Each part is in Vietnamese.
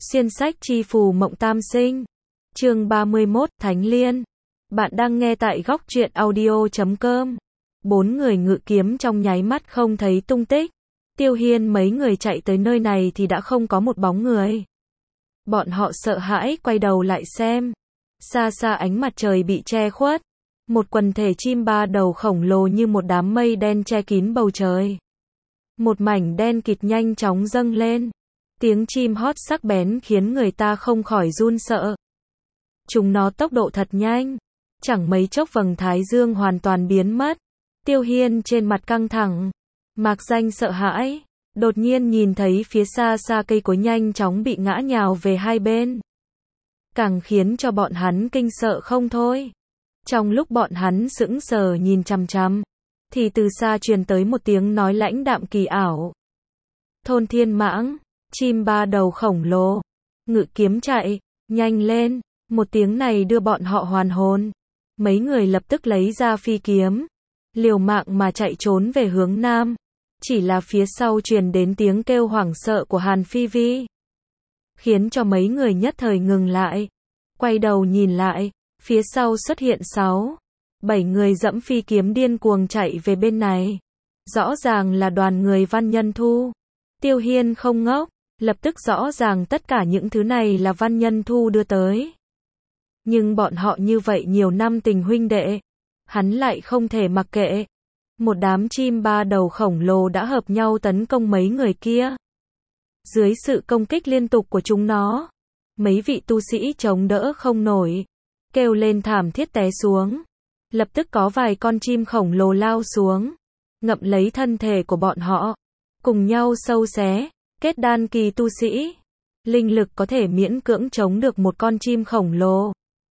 Xuyên sách chi phù mộng tam sinh. Chương 31, Thánh Liên. Bạn đang nghe tại góc truyện audio.com. Bốn người ngự kiếm trong nháy mắt không thấy tung tích. Tiêu Hiên mấy người chạy tới nơi này thì đã không có một bóng người. Bọn họ sợ hãi quay đầu lại xem. Xa xa ánh mặt trời bị che khuất. Một quần thể chim ba đầu khổng lồ như một đám mây đen che kín bầu trời. Một mảnh đen kịt nhanh chóng dâng lên. Tiếng chim hót sắc bén khiến người ta không khỏi run sợ. Chúng nó tốc độ thật nhanh. Chẳng mấy chốc vầng thái dương hoàn toàn biến mất. Tiêu Hiên trên mặt căng thẳng. Mạc Danh sợ hãi. Đột nhiên nhìn thấy phía xa xa cây cối nhanh chóng bị ngã nhào về hai bên. Càng khiến cho bọn hắn kinh sợ không thôi. Trong lúc bọn hắn sững sờ nhìn chằm chằm, thì từ xa truyền tới một tiếng nói lãnh đạm kỳ ảo. Thôn Thiên Mãng, chim ba đầu khổng lồ, ngự kiếm chạy, nhanh lên. Một tiếng này đưa bọn họ hoàn hồn. Mấy người lập tức lấy ra phi kiếm, liều mạng mà chạy trốn về hướng nam. Chỉ là phía sau truyền đến tiếng kêu hoảng sợ của Hàn Phi Vi, khiến cho mấy người nhất thời ngừng lại. Quay đầu nhìn lại, phía sau xuất hiện 6-7 người dẫm phi kiếm điên cuồng chạy về bên này. Rõ ràng là đoàn người Văn Nhân Thu. Tiêu Hiên không ngốc, lập tức rõ ràng tất cả những thứ này là Văn Nhân Thu đưa tới. Nhưng bọn họ như vậy nhiều năm tình huynh đệ, hắn lại không thể mặc kệ. Một đám chim ba đầu khổng lồ đã hợp nhau tấn công mấy người kia. Dưới sự công kích liên tục của chúng nó, mấy vị tu sĩ chống đỡ không nổi, kêu lên thảm thiết té xuống. Lập tức có vài con chim khổng lồ lao xuống, ngậm lấy thân thể của bọn họ, cùng nhau sâu xé. Kết đan kỳ tu sĩ, linh lực có thể miễn cưỡng chống được một con chim khổng lồ.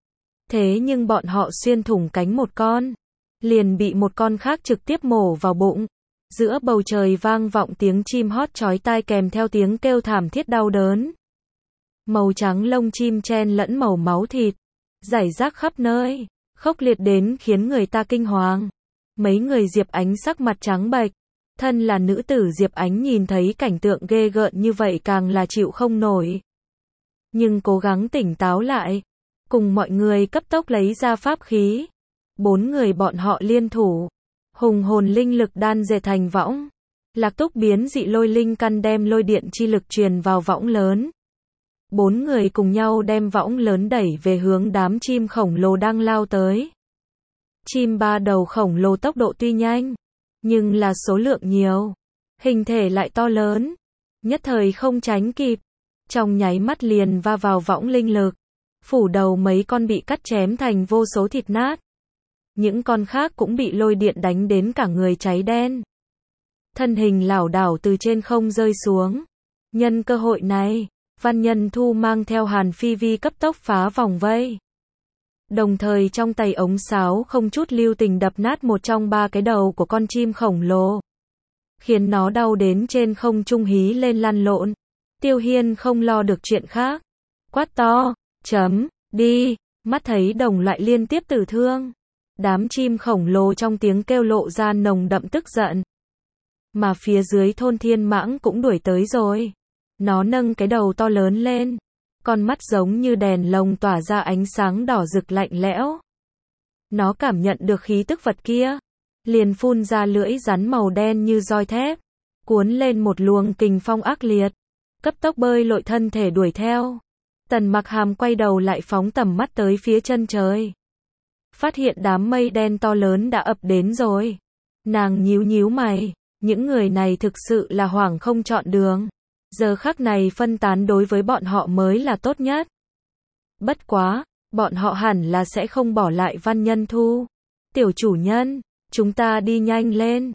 Thế nhưng bọn họ xuyên thủng cánh một con, liền bị một con khác trực tiếp mổ vào bụng. Giữa bầu trời vang vọng tiếng chim hót chói tai kèm theo tiếng kêu thảm thiết đau đớn. Màu trắng lông chim chen lẫn màu máu thịt, rải rác khắp nơi, khốc liệt đến khiến người ta kinh hoàng. Mấy người Diệp Ánh sắc mặt trắng bệch. Thân là nữ tử Diệp Ánh nhìn thấy cảnh tượng ghê gợn như vậy càng là chịu không nổi. Nhưng cố gắng tỉnh táo lại, cùng mọi người cấp tốc lấy ra pháp khí. Bốn người bọn họ liên thủ, hùng hồn linh lực đan dệt thành võng. Lạc Túc biến dị lôi linh căn đem lôi điện chi lực truyền vào võng lớn. Bốn người cùng nhau đem võng lớn đẩy về hướng đám chim khổng lồ đang lao tới. Chim ba đầu khổng lồ tốc độ tuy nhanh, nhưng là số lượng nhiều, hình thể lại to lớn, nhất thời không tránh kịp, trong nháy mắt liền va vào võng linh lực, phủ đầu mấy con bị cắt chém thành vô số thịt nát. Những con khác cũng bị lôi điện đánh đến cả người cháy đen, thân hình lảo đảo từ trên không rơi xuống. Nhân cơ hội này, Văn Nhân Thu mang theo Hàn Phi Vi cấp tốc phá vòng vây. Đồng thời trong tay ống sáo không chút lưu tình đập nát một trong ba cái đầu của con chim khổng lồ, khiến nó đau đến trên không trung hí lên lăn lộn. Tiêu Hiên không lo được chuyện khác, quát to, đi, mắt thấy đồng loại liên tiếp tử thương. Đám chim khổng lồ trong tiếng kêu lộ ra nồng đậm tức giận. Mà phía dưới Thôn Thiên Mãng cũng đuổi tới rồi. Nó nâng cái đầu to lớn lên, con mắt giống như đèn lồng tỏa ra ánh sáng đỏ rực lạnh lẽo. Nó cảm nhận được khí tức vật kia, liền phun ra lưỡi rắn màu đen như roi thép, cuốn lên một luồng kình phong ác liệt, cấp tốc bơi lội thân thể đuổi theo. Tần Mặc Hàm quay đầu lại phóng tầm mắt tới phía chân trời, phát hiện đám mây đen to lớn đã ập đến rồi. Nàng nhíu nhíu mày, những người này thực sự là hoảng không chọn đường. Giờ khắc này phân tán đối với bọn họ mới là tốt nhất. Bất quá, bọn họ hẳn là sẽ không bỏ lại Văn Nhân Thu. Tiểu chủ nhân, chúng ta đi nhanh lên.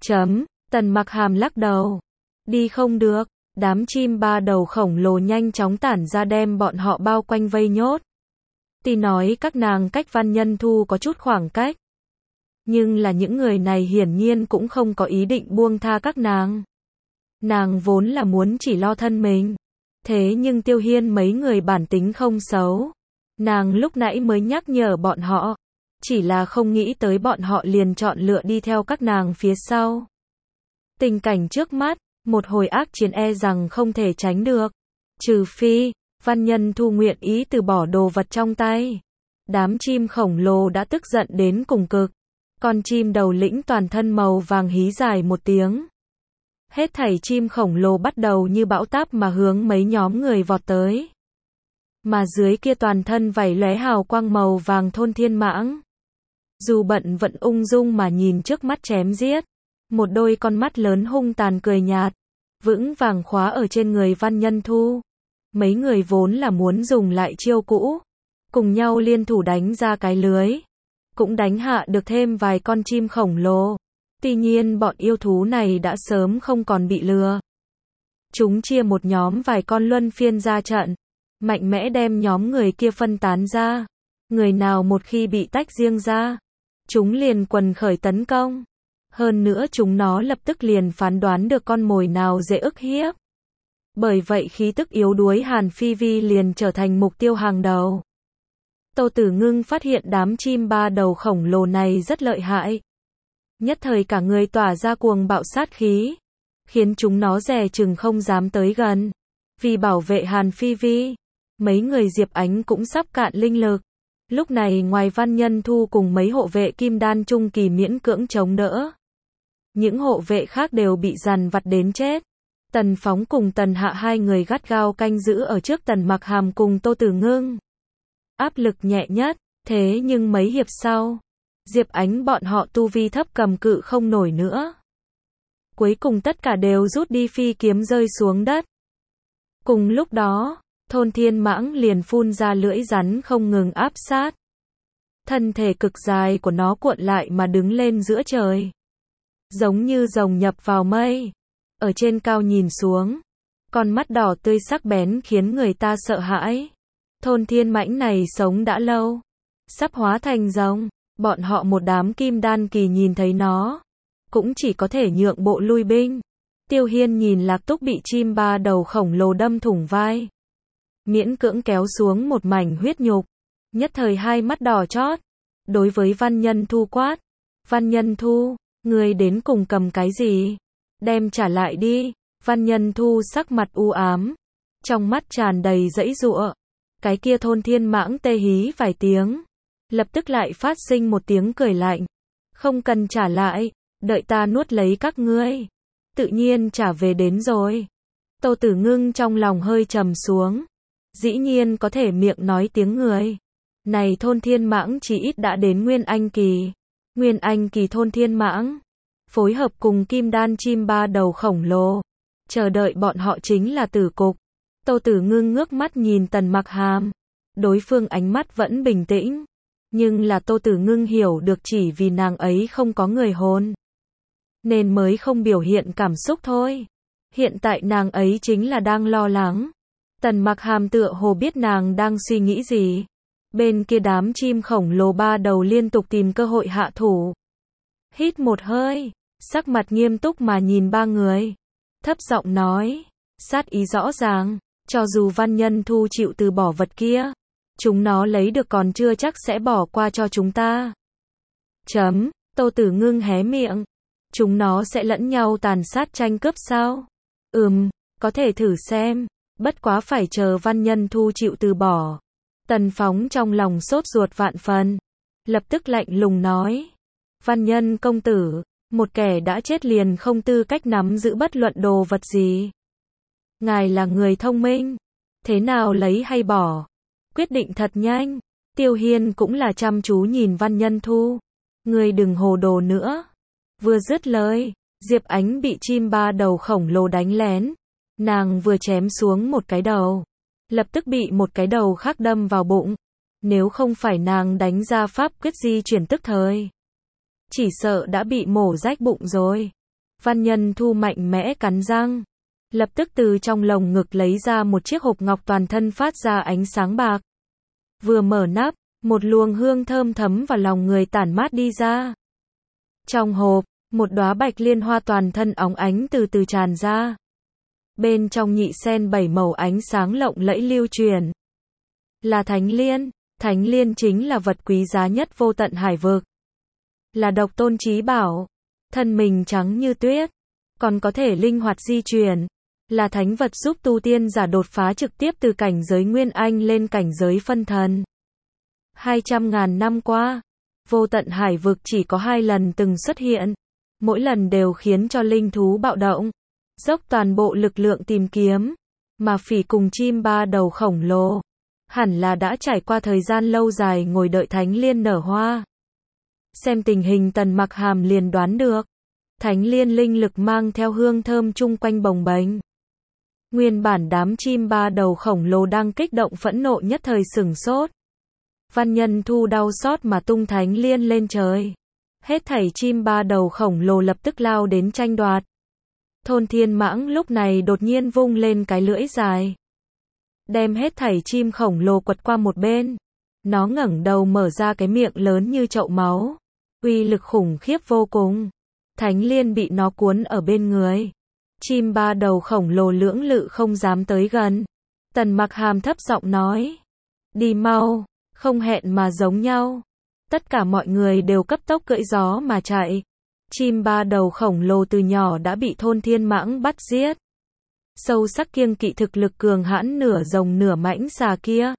Tần Mặc Hàm lắc đầu. Đi không được, đám chim ba đầu khổng lồ nhanh chóng tản ra đem bọn họ bao quanh vây nhốt. Tuy nói các nàng cách Văn Nhân Thu có chút khoảng cách, nhưng là những người này hiển nhiên cũng không có ý định buông tha các nàng. Nàng vốn là muốn chỉ lo thân mình. Thế nhưng Tiêu Hiên mấy người bản tính không xấu. Nàng lúc nãy mới nhắc nhở bọn họ. Chỉ là không nghĩ tới bọn họ liền chọn lựa đi theo các nàng phía sau. Tình cảnh trước mắt, một hồi ác chiến e rằng không thể tránh được. Trừ phi, Văn Nhân Thu nguyện ý từ bỏ đồ vật trong tay. Đám chim khổng lồ đã tức giận đến cùng cực. Con chim đầu lĩnh toàn thân màu vàng hí dài một tiếng. Hết thảy chim khổng lồ bắt đầu như bão táp mà hướng mấy nhóm người vọt tới. Mà dưới kia toàn thân vảy lóe hào quang màu vàng Thôn Thiên Mãng. Dù bận vẫn ung dung mà nhìn trước mắt chém giết. Một đôi con mắt lớn hung tàn cười nhạt, vững vàng khóa ở trên người Văn Nhân Thu. Mấy người vốn là muốn dùng lại chiêu cũ, cùng nhau liên thủ đánh ra cái lưới. Cũng đánh hạ được thêm vài con chim khổng lồ. Tuy nhiên bọn yêu thú này đã sớm không còn bị lừa. Chúng chia một nhóm vài con luân phiên ra trận, mạnh mẽ đem nhóm người kia phân tán ra. Người nào một khi bị tách riêng ra, chúng liền quần khởi tấn công. Hơn nữa chúng nó lập tức liền phán đoán được con mồi nào dễ ức hiếp. Bởi vậy khí tức yếu đuối Hàn Phi Vi liền trở thành mục tiêu hàng đầu. Tô Tử Ngưng phát hiện đám chim ba đầu khổng lồ này rất lợi hại. Nhất thời cả người tỏa ra cuồng bạo sát khí, khiến chúng nó dè chừng không dám tới gần. Vì bảo vệ Hàn Phi Vi, mấy người Diệp Ánh cũng sắp cạn linh lực. Lúc này ngoài Văn Nhân Thu cùng mấy hộ vệ kim đan trung kỳ miễn cưỡng chống đỡ. Những hộ vệ khác đều bị dằn vặt đến chết. Tần Phóng cùng Tần Hạ hai người gắt gao canh giữ ở trước Tần Mặc Hàm cùng Tô Tử Ngưng. Áp lực nhẹ nhất, thế nhưng mấy hiệp sau, Diệp Ánh bọn họ tu vi thấp cầm cự không nổi nữa. Cuối cùng tất cả đều rút đi phi kiếm rơi xuống đất. Cùng lúc đó, Thôn Thiên Mãng liền phun ra lưỡi rắn không ngừng áp sát. Thân thể cực dài của nó cuộn lại mà đứng lên giữa trời. Giống như rồng nhập vào mây. Ở trên cao nhìn xuống, con mắt đỏ tươi sắc bén khiến người ta sợ hãi. Thôn Thiên Mãnh này sống đã lâu, sắp hóa thành rồng. Bọn họ một đám kim đan kỳ nhìn thấy nó, cũng chỉ có thể nhượng bộ lui binh. Tiêu Hiên nhìn Lạc Túc bị chim ba đầu khổng lồ đâm thủng vai, miễn cưỡng kéo xuống một mảnh huyết nhục, nhất thời hai mắt đỏ chót. Đối với Văn Nhân Thu quát, Văn Nhân Thu, ngươi đến cùng cầm cái gì? Đem trả lại đi. Văn Nhân Thu sắc mặt u ám, trong mắt tràn đầy giãy giụa. Cái kia Thôn Thiên Mãng tê hí vài tiếng, lập tức lại phát sinh một tiếng cười lạnh. Không cần trả lại, đợi ta nuốt lấy các ngươi, tự nhiên trả về đến rồi. Tô Tử Ngưng trong lòng hơi trầm xuống. Dĩ nhiên có thể miệng nói tiếng người. Này Thôn Thiên Mãng chỉ ít đã đến Nguyên Anh kỳ. Nguyên Anh kỳ Thôn Thiên Mãng, phối hợp cùng kim đan chim ba đầu khổng lồ. Chờ đợi bọn họ chính là tử cục. Tô Tử Ngưng ngước mắt nhìn Tần Mặc Hàm. Đối phương ánh mắt vẫn bình tĩnh. Nhưng là Tô Tử Ngưng hiểu được chỉ vì nàng ấy không có người hồn, nên mới không biểu hiện cảm xúc thôi. Hiện tại nàng ấy chính là đang lo lắng. Tần Mặc Hàm tựa hồ biết nàng đang suy nghĩ gì. Bên kia đám chim khổng lồ ba đầu liên tục tìm cơ hội hạ thủ. Hít một hơi, sắc mặt nghiêm túc mà nhìn ba người. Thấp giọng nói, sát ý rõ ràng, cho dù Văn Nhân Thu chịu từ bỏ vật kia, chúng nó lấy được còn chưa chắc sẽ bỏ qua cho chúng ta. Chấm, Tô Tử Ngưng hé miệng. Chúng nó sẽ lẫn nhau tàn sát tranh cướp sao? Có thể thử xem, bất quá phải chờ Văn Nhân Thu chịu từ bỏ. Tần Phóng trong lòng sốt ruột vạn phần, lập tức lạnh lùng nói, Văn Nhân công tử, một kẻ đã chết liền không tư cách nắm giữ bất luận đồ vật gì. Ngài là người thông minh, thế nào lấy hay bỏ? Quyết định thật nhanh. Tiêu Hiên cũng là chăm chú nhìn Văn Nhân Thu. Ngươi đừng hồ đồ nữa. Vừa dứt lời, Diệp Ánh bị chim ba đầu khổng lồ đánh lén. Nàng vừa chém xuống một cái đầu, lập tức bị một cái đầu khác đâm vào bụng. Nếu không phải nàng đánh ra pháp quyết di chuyển tức thời, chỉ sợ đã bị mổ rách bụng rồi. Văn Nhân Thu mạnh mẽ cắn răng, lập tức từ trong lồng ngực lấy ra một chiếc hộp ngọc toàn thân phát ra ánh sáng bạc. Vừa mở nắp, một luồng hương thơm thấm vào lòng người tản mát đi ra. Trong hộp, một đóa bạch liên hoa toàn thân óng ánh từ từ tràn ra. Bên trong nhị sen 7 màu ánh sáng lộng lẫy lưu truyền. Là Thánh Liên chính là vật quý giá nhất vô tận hải vực. Là độc tôn chí bảo, thân mình trắng như tuyết, còn có thể linh hoạt di chuyển, là thánh vật giúp tu tiên giả đột phá trực tiếp từ cảnh giới Nguyên Anh lên cảnh giới phân thần. 200.000 năm qua, vô tận hải vực chỉ có 2 lần từng xuất hiện, mỗi lần đều khiến cho linh thú bạo động, dốc toàn bộ lực lượng tìm kiếm, mà phỉ cùng chim ba đầu khổng lồ, hẳn là đã trải qua thời gian lâu dài ngồi đợi thánh liên nở hoa. Xem tình hình Tần Mặc Hàm liền đoán được, thánh liên linh lực mang theo hương thơm chung quanh bồng bềnh. Nguyên bản đám chim ba đầu khổng lồ đang kích động phẫn nộ nhất thời sửng sốt. Văn Nhân Thu đau xót mà tung thánh liên lên trời. Hết thảy chim ba đầu khổng lồ lập tức lao đến tranh đoạt. Thôn Thiên Mãng lúc này đột nhiên vung lên cái lưỡi dài, đem hết thảy chim khổng lồ quật qua một bên. Nó ngẩng đầu mở ra cái miệng lớn như chậu máu, uy lực khủng khiếp vô cùng. Thánh liên bị nó cuốn ở bên người. Chim ba đầu khổng lồ lưỡng lự không dám tới gần. Tần Mặc Hàm thấp giọng nói, đi mau, không hẹn mà giống nhau. Tất cả mọi người đều cấp tốc cưỡi gió mà chạy. Chim ba đầu khổng lồ từ nhỏ đã bị Thôn Thiên Mãng bắt giết. Sâu sắc kiêng kỵ thực lực cường hãn nửa rồng nửa mãnh xà kia.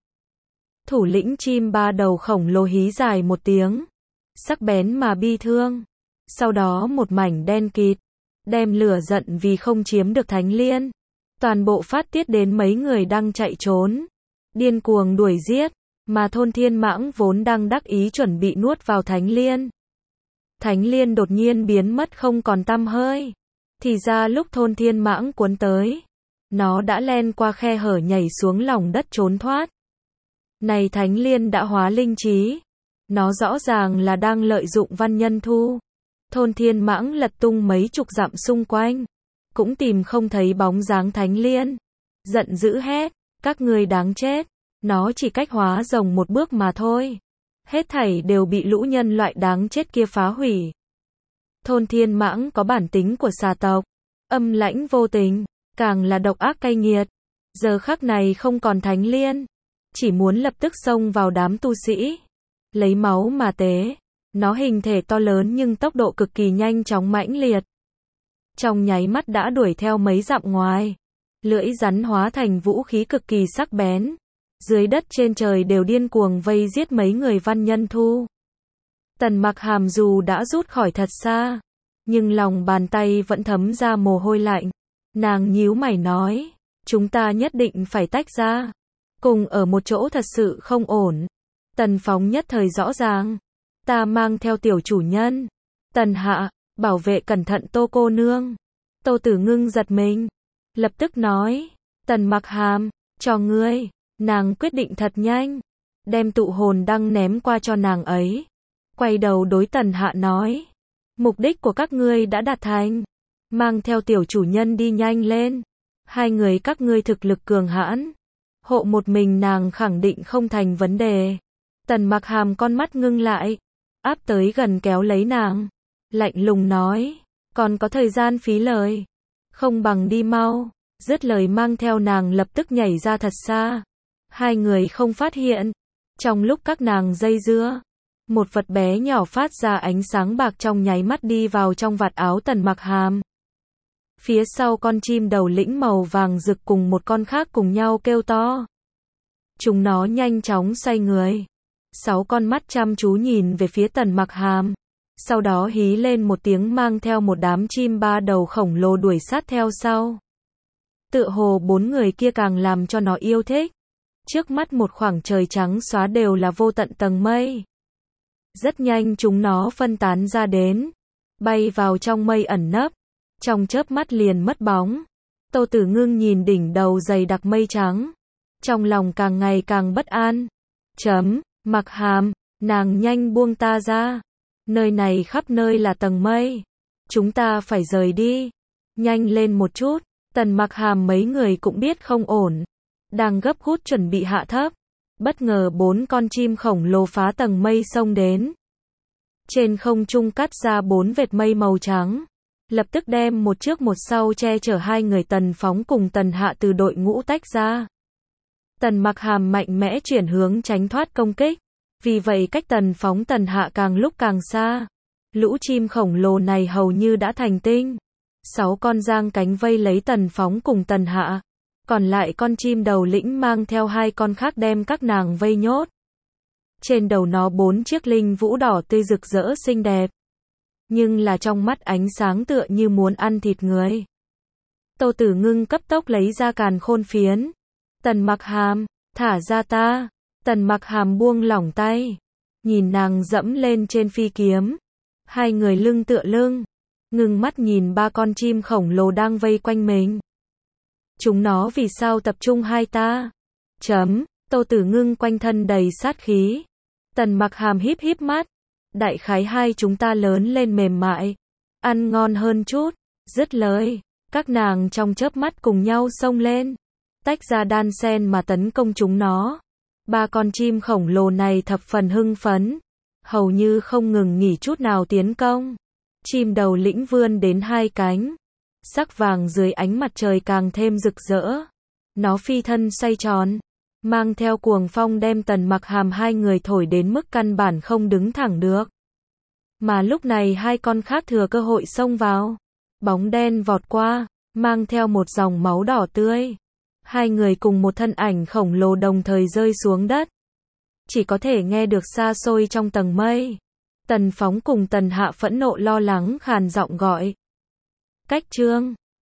Thủ lĩnh chim ba đầu khổng lồ hí dài một tiếng, sắc bén mà bi thương. Sau đó một mảnh đen kịt, đem lửa giận vì không chiếm được thánh liên, toàn bộ phát tiết đến mấy người đang chạy trốn, điên cuồng đuổi giết, mà Thôn Thiên Mãng vốn đang đắc ý chuẩn bị nuốt vào thánh liên. Thánh liên đột nhiên biến mất không còn tăm hơi. Thì ra lúc Thôn Thiên Mãng cuốn tới, nó đã len qua khe hở nhảy xuống lòng đất trốn thoát. Này thánh liên đã hóa linh trí, nó rõ ràng là đang lợi dụng Văn Nhân Thu. Thôn Thiên Mãng lật tung mấy chục dặm xung quanh, cũng tìm không thấy bóng dáng thánh liên. Giận dữ hét, các ngươi đáng chết, nó chỉ cách hóa rồng một bước mà thôi. Hết thảy đều bị lũ nhân loại đáng chết kia phá hủy. Thôn Thiên Mãng có bản tính của xà tộc, âm lãnh vô tình, càng là độc ác cay nghiệt. Giờ khắc này không còn thánh liên, chỉ muốn lập tức xông vào đám tu sĩ, lấy máu mà tế. Nó hình thể to lớn nhưng tốc độ cực kỳ nhanh chóng mãnh liệt. Trong nháy mắt đã đuổi theo mấy dặm ngoài. Lưỡi rắn hóa thành vũ khí cực kỳ sắc bén. Dưới đất trên trời đều điên cuồng vây giết mấy người Văn Nhân Thu. Tần Mặc Hàm dù đã rút khỏi thật xa, nhưng lòng bàn tay vẫn thấm ra mồ hôi lạnh. Nàng nhíu mày nói, chúng ta nhất định phải tách ra. Cùng ở một chỗ thật sự không ổn. Tần Phóng nhất thời rõ ràng. Ta mang theo tiểu chủ nhân. Tần Hạ, bảo vệ cẩn thận Tô cô nương. Tô Tử Ngưng giật mình, lập tức nói, Tần Mặc Hàm, cho ngươi. Nàng quyết định thật nhanh, đem tụ hồn đăng ném qua cho nàng ấy. Quay đầu đối Tần Hạ nói, mục đích của các ngươi đã đạt thành. Mang theo tiểu chủ nhân đi nhanh lên. 2 người các ngươi thực lực cường hãn, hộ một mình nàng khẳng định không thành vấn đề. Tần Mặc Hàm con mắt ngưng lại, áp tới gần kéo lấy nàng, lạnh lùng nói, còn có thời gian phí lời, không bằng đi mau. Dứt lời mang theo nàng lập tức nhảy ra thật xa. 2 người không phát hiện. Trong lúc các nàng dây dưa, một vật bé nhỏ phát ra ánh sáng bạc trong nháy mắt đi vào trong vạt áo Tần Mặc Hàm. Phía sau con chim đầu lĩnh màu vàng rực cùng một con khác cùng nhau kêu to. Chúng nó nhanh chóng xoay người. 6 con mắt chăm chú nhìn về phía Tần Mặc Hàm. Sau đó hí lên một tiếng mang theo một đám chim ba đầu khổng lồ đuổi sát theo sau. Tựa hồ 4 người kia càng làm cho nó yêu thích. Trước mắt một khoảng trời trắng xóa đều là vô tận tầng mây. Rất nhanh chúng nó phân tán ra đến, bay vào trong mây ẩn nấp, trong chớp mắt liền mất bóng. Tô Tử Ngưng nhìn đỉnh đầu dày đặc mây trắng, trong lòng càng ngày càng bất an. Mặc Hàm, nàng nhanh buông ta ra. Nơi này khắp nơi là tầng mây. Chúng ta phải rời đi. Nhanh lên một chút. Tần Mặc Hàm mấy người cũng biết không ổn. Đang gấp rút chuẩn bị hạ thấp. Bất ngờ 4 con chim khổng lồ phá tầng mây xông đến. Trên không trung cắt ra 4 vệt mây màu trắng. Lập tức đem một trước một sau che chở 2 người Tần Phóng cùng Tần Hạ từ đội ngũ tách ra. Tần Mặc Hàm mạnh mẽ chuyển hướng tránh thoát công kích. Vì vậy cách Tần Phóng Tần Hạ càng lúc càng xa. Lũ chim khổng lồ này hầu như đã thành tinh. 6 con giang cánh vây lấy Tần Phóng cùng Tần Hạ. Còn lại con chim đầu lĩnh mang theo 2 con khác đem các nàng vây nhốt. Trên đầu nó 4 chiếc linh vũ đỏ tươi rực rỡ xinh đẹp. Nhưng là trong mắt ánh sáng tựa như muốn ăn thịt người. Tô Tử Ngưng cấp tốc lấy ra càn khôn phiến. Tần Mặc Hàm, thả ra ta. Tần Mặc Hàm buông lỏng tay. Nhìn nàng dẫm lên trên phi kiếm. 2 người lưng tựa lưng. Ngưng mắt nhìn 3 con chim khổng lồ đang vây quanh mình. Chúng nó vì sao tập trung hai ta? Tô Tử Ngưng quanh thân đầy sát khí. Tần Mặc Hàm híp híp mắt. Đại khái hai chúng ta lớn lên mềm mại. Ăn ngon hơn chút. Dứt lời. Các nàng trong chớp mắt cùng nhau xông lên. Tách ra đan sen mà tấn công chúng nó. 3 con chim khổng lồ này thập phần hưng phấn. Hầu như không ngừng nghỉ chút nào tiến công. Chim đầu lĩnh vươn đến 2 cánh. Sắc vàng dưới ánh mặt trời càng thêm rực rỡ. Nó phi thân xoay tròn. Mang theo cuồng phong đem Tần Mặc Hàm 2 người thổi đến mức căn bản không đứng thẳng được. Mà lúc này 2 con khác thừa cơ hội xông vào. Bóng đen vọt qua, mang theo một dòng máu đỏ tươi. 2 người cùng một thân ảnh khổng lồ đồng thời rơi xuống đất. Chỉ có thể nghe được xa xôi trong tầng mây. Tần Phóng cùng Tần Hạ phẫn nộ lo lắng khàn giọng gọi. Cách trương.